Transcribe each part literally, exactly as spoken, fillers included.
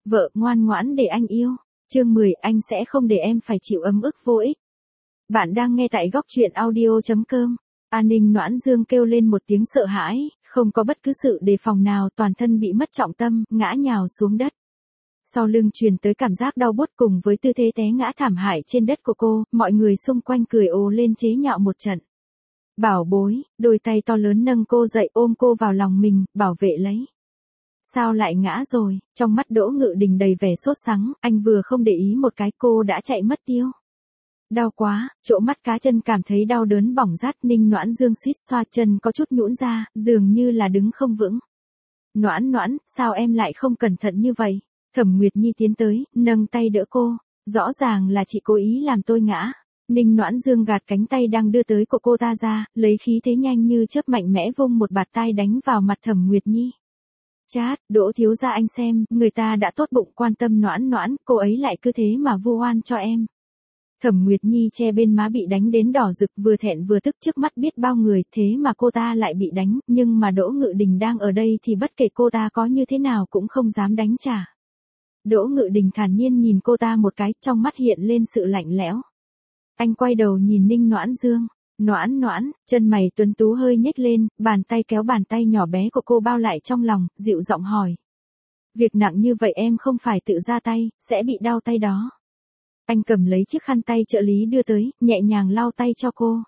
Vợ ngoan ngoãn để anh yêu. Chương mười, anh sẽ không để em phải chịu ấm ức vô ích. Bạn đang nghe tại góc truyện audio chấm com. An Ninh Noãn Dương kêu lên một tiếng sợ hãi, không có bất cứ sự đề phòng nào, toàn thân bị mất trọng tâm, ngã nhào xuống đất. Sau lưng truyền tới cảm giác đau buốt cùng với tư thế té ngã thảm hại trên đất của cô, mọi người xung quanh cười ồ lên chế nhạo một trận. Bảo bối, đôi tay to lớn nâng cô dậy ôm cô vào lòng mình, bảo vệ lấy. Sao lại ngã rồi? Trong mắt Đỗ Ngự Đình đầy vẻ sốt sắng, anh vừa không để ý một cái cô đã chạy mất tiêu. Đau quá, chỗ mắt cá chân cảm thấy đau đớn bỏng rát. Ninh Noãn Dương suýt xoa chân có chút nhũn ra, dường như là đứng không vững. Noãn Noãn, sao em lại không cẩn thận như vậy? Thẩm Nguyệt Nhi tiến tới, nâng tay đỡ cô. Rõ ràng là chị cố ý làm tôi ngã. Ninh Noãn Dương gạt cánh tay đang đưa tới của cô ta ra, lấy khí thế nhanh như chớp mạnh mẽ vung một bạt tai đánh vào mặt Thẩm Nguyệt Nhi. Chát, Đỗ thiếu gia anh xem, người ta đã tốt bụng quan tâm Noãn Noãn, cô ấy lại cứ thế mà vu oan cho em. Thẩm Nguyệt Nhi che bên má bị đánh đến đỏ rực, vừa thẹn vừa tức trước mắt biết bao người, thế mà cô ta lại bị đánh, nhưng mà Đỗ Ngự Đình đang ở đây thì bất kể cô ta có như thế nào cũng không dám đánh trả. Đỗ Ngự Đình thản nhiên nhìn cô ta một cái, trong mắt hiện lên sự lạnh lẽo. Anh quay đầu nhìn Ninh Noãn Dương. Noãn Noãn, chân mày tuấn tú hơi nhếch lên, bàn tay kéo bàn tay nhỏ bé của cô bao lại trong lòng, dịu giọng hỏi. Việc nặng như vậy em không phải tự ra tay, sẽ bị đau tay đó. Anh cầm lấy chiếc khăn tay trợ lý đưa tới, nhẹ nhàng lau tay cho cô.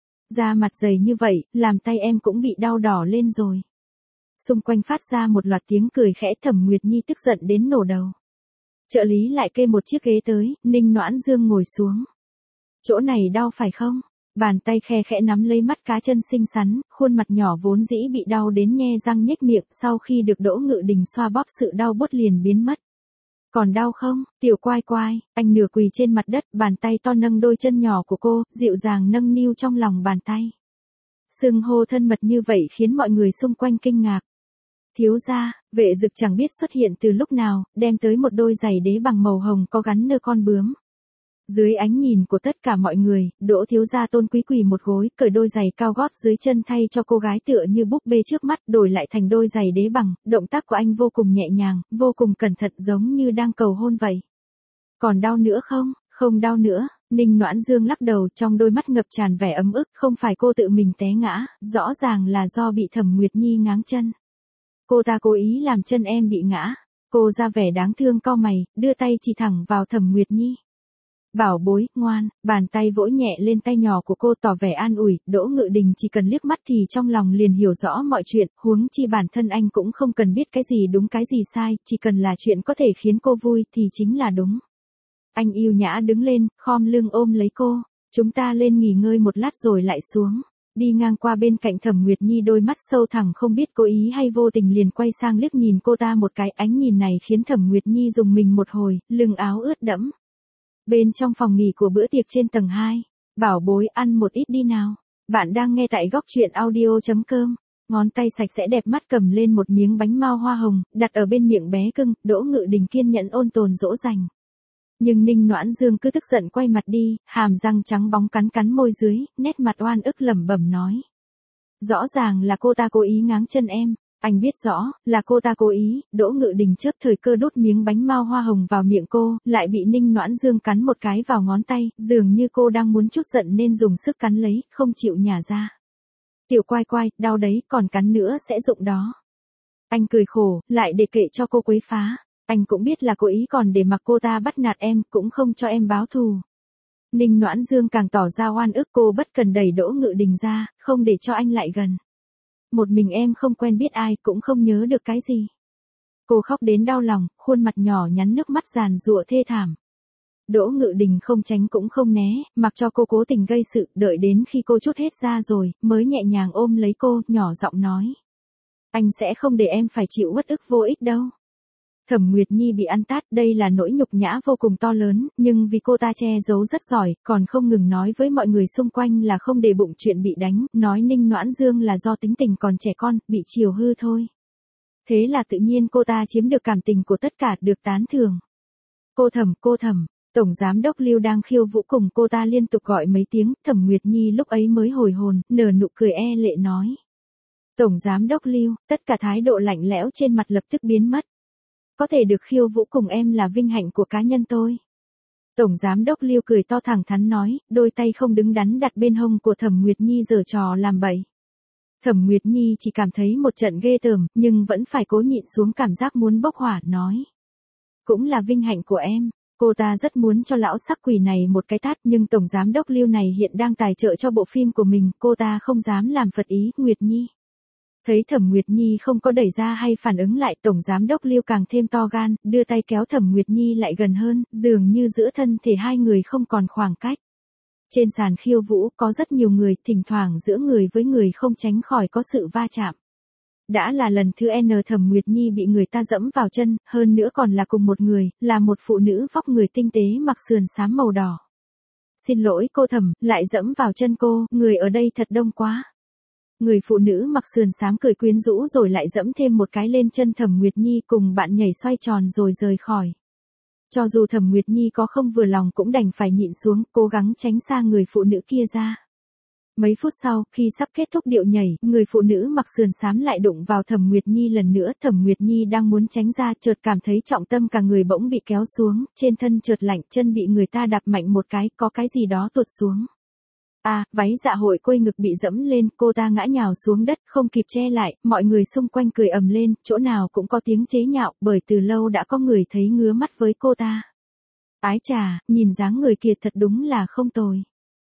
Da mặt dày như vậy, làm tay em cũng bị đau đỏ lên rồi. Xung quanh phát ra một loạt tiếng cười khẽ. Thẩm Nguyệt Nhi tức giận đến nổ đầu. Trợ lý lại kê một chiếc ghế tới, Ninh Noãn Dương ngồi xuống. Chỗ này đau phải không? Bàn tay khe khẽ nắm lấy mắt cá chân xinh xắn, khuôn mặt nhỏ vốn dĩ bị đau đến nhe răng nhếch miệng, sau khi được Đỗ Ngự Đình xoa bóp sự đau buốt liền biến mất. Còn đau không, tiểu quai quai? Anh nửa quỳ trên mặt đất, bàn tay to nâng đôi chân nhỏ của cô, dịu dàng nâng niu trong lòng bàn tay. Xưng hô thân mật như vậy khiến mọi người xung quanh kinh ngạc. Thiếu gia, Vệ Dực chẳng biết xuất hiện từ lúc nào, đem tới một đôi giày đế bằng màu hồng có gắn nơ con bướm. Dưới ánh nhìn của tất cả mọi người, Đỗ thiếu gia tôn quý quỳ một gối, cởi đôi giày cao gót dưới chân thay cho cô gái tựa như búp bê trước mắt, đổi lại thành đôi giày đế bằng. Động tác của anh vô cùng nhẹ nhàng, vô cùng cẩn thận, giống như đang cầu hôn vậy. Còn đau nữa không? Không đau nữa. Ninh Noãn Dương lắc đầu, trong đôi mắt ngập tràn vẻ ấm ức. Không phải cô tự mình té ngã, rõ ràng là do bị Thẩm Nguyệt Nhi ngáng chân. Cô ta cố ý làm chân em bị ngã. Cô ra vẻ đáng thương cau mày, đưa tay chỉ thẳng vào Thẩm Nguyệt Nhi. Bảo bối, ngoan, bàn tay vỗ nhẹ lên tay nhỏ của cô tỏ vẻ an ủi. Đỗ Ngự Đình chỉ cần liếc mắt thì trong lòng liền hiểu rõ mọi chuyện, huống chi bản thân anh cũng không cần biết cái gì đúng cái gì sai, chỉ cần là chuyện có thể khiến cô vui thì chính là đúng. Anh yêu nhã đứng lên, khom lưng ôm lấy cô. Chúng ta lên nghỉ ngơi một lát rồi lại xuống. Đi ngang qua bên cạnh Thẩm Nguyệt Nhi, đôi mắt sâu thẳm không biết cố ý hay vô tình liền quay sang liếc nhìn cô ta một cái. Ánh nhìn này khiến Thẩm Nguyệt Nhi rùng mình một hồi, lưng áo ướt đẫm. Bên trong phòng nghỉ của bữa tiệc trên tầng hai, bảo bối ăn một ít đi nào. Bạn đang nghe tại góc truyện audio chấm com. Ngón tay sạch sẽ đẹp mắt cầm lên một miếng bánh mao hoa hồng, đặt ở bên miệng bé cưng. Đỗ Ngự Đình kiên nhẫn ôn tồn dỗ dành. Nhưng Ninh Noãn Dương cứ tức giận quay mặt đi, hàm răng trắng bóng cắn cắn môi dưới, nét mặt oan ức lẩm bẩm nói. Rõ ràng là cô ta cố ý ngáng chân em. Anh biết rõ, là cô ta cố ý. Đỗ Ngự Đình chớp thời cơ đút miếng bánh mao hoa hồng vào miệng cô, lại bị Ninh Noãn Dương cắn một cái vào ngón tay, dường như cô đang muốn chút giận nên dùng sức cắn lấy, không chịu nhả ra. Tiểu quai quai, đau đấy, còn cắn nữa sẽ rụng đó. Anh cười khổ, lại để kệ cho cô quấy phá. Anh cũng biết là cố ý còn để mặc cô ta bắt nạt em, cũng không cho em báo thù. Ninh Noãn Dương càng tỏ ra oan ức, cô bất cần đẩy Đỗ Ngự Đình ra, không để cho anh lại gần. Một mình em không quen biết ai, cũng không nhớ được cái gì. Cô khóc đến đau lòng, khuôn mặt nhỏ nhắn nước mắt giàn giụa thê thảm. Đỗ Ngự Đình không tránh cũng không né, mặc cho cô cố tình gây sự, đợi đến khi cô trút hết ra rồi, mới nhẹ nhàng ôm lấy cô, nhỏ giọng nói. Anh sẽ không để em phải chịu uất ức vô ích đâu. Thẩm Nguyệt Nhi bị ăn tát, đây là nỗi nhục nhã vô cùng to lớn, nhưng vì cô ta che giấu rất giỏi, còn không ngừng nói với mọi người xung quanh là không để bụng chuyện bị đánh, nói Ninh Noãn Dương là do tính tình còn trẻ con, bị chiều hư thôi. Thế là tự nhiên cô ta chiếm được cảm tình của tất cả, được tán thưởng. Cô Thẩm, cô Thẩm, Tổng Giám đốc Lưu đang khiêu vũ cùng cô ta liên tục gọi mấy tiếng, Thẩm Nguyệt Nhi lúc ấy mới hồi hồn, nở nụ cười e lệ nói. Tổng Giám đốc Lưu, tất cả thái độ lạnh lẽo trên mặt lập tức biến mất. có thể được khiêu vũ cùng em là vinh hạnh của cá nhân tôi. Tổng giám đốc Lưu cười to thẳng thắn nói, đôi tay không đứng đắn đặt bên hông của Thẩm Nguyệt Nhi giở trò làm bậy. Thẩm Nguyệt Nhi chỉ cảm thấy một trận ghê tởm, nhưng vẫn phải cố nhịn xuống cảm giác muốn bốc hỏa, nói. Cũng là vinh hạnh của em. Cô ta rất muốn cho lão sắc quỷ này một cái tát, nhưng tổng giám đốc Lưu này hiện đang tài trợ cho bộ phim của mình, cô ta không dám làm phật ý. Nguyệt Nhi. Thấy Thẩm Nguyệt Nhi không có đẩy ra hay phản ứng lại, tổng giám đốc Lưu càng thêm to gan, đưa tay kéo Thẩm Nguyệt Nhi lại gần hơn, dường như giữa thân thể hai người không còn khoảng cách. Trên sàn khiêu vũ có rất nhiều người, thỉnh thoảng giữa người với người không tránh khỏi có sự va chạm. Đã là lần thứ N Thẩm Nguyệt Nhi bị người ta dẫm vào chân, hơn nữa còn là cùng một người, là một phụ nữ vóc người tinh tế mặc sườn xám màu đỏ. Xin lỗi cô Thẩm, lại dẫm vào chân cô, người ở đây thật đông quá. Người phụ nữ mặc sườn xám cười quyến rũ rồi lại dẫm thêm một cái lên chân Thẩm Nguyệt Nhi, cùng bạn nhảy xoay tròn rồi rời khỏi. Cho dù Thẩm Nguyệt Nhi có không vừa lòng cũng đành phải nhịn xuống, cố gắng tránh xa người phụ nữ kia ra. Mấy phút sau, khi sắp kết thúc điệu nhảy, người phụ nữ mặc sườn xám lại đụng vào Thẩm Nguyệt Nhi lần nữa. Thẩm Nguyệt Nhi đang muốn tránh ra, chợt cảm thấy trọng tâm cả người bỗng bị kéo xuống, trên thân chợt lạnh, chân bị người ta đạp mạnh một cái, có cái gì đó tuột xuống. À, váy dạ hội quây ngực bị dẫm lên, cô ta ngã nhào xuống đất, không kịp che lại, mọi người xung quanh cười ầm lên, chỗ nào cũng có tiếng chế nhạo, bởi từ lâu đã có người thấy ngứa mắt với cô ta. Ái chà, nhìn dáng người kia thật đúng là không tồi.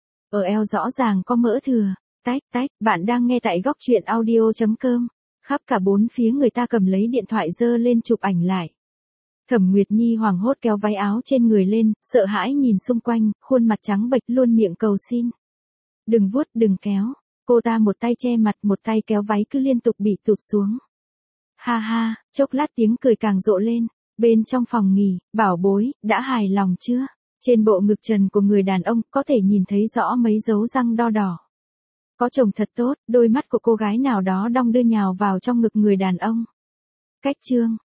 Ở eo rõ ràng có mỡ thừa. Tách tách, bạn đang nghe tại góc truyện audio chấm com. Khắp cả bốn phía người ta cầm lấy điện thoại giơ lên chụp ảnh lại. Thẩm Nguyệt Nhi hoảng hốt kéo váy áo trên người lên, sợ hãi nhìn xung quanh, khuôn mặt trắng bệch luôn miệng cầu xin. Đừng vuốt, đừng kéo. Cô ta một tay che mặt, một tay kéo váy cứ liên tục bị tụt xuống. Ha ha, chốc lát tiếng cười càng rộ lên. Bên trong phòng nghỉ, bảo bối, đã hài lòng chưa? Trên bộ ngực trần của người đàn ông có thể nhìn thấy rõ mấy dấu răng đo đỏ. Có chồng thật tốt, đôi mắt của cô gái nào đó đong đưa nhào vào trong ngực người đàn ông. Cách chương.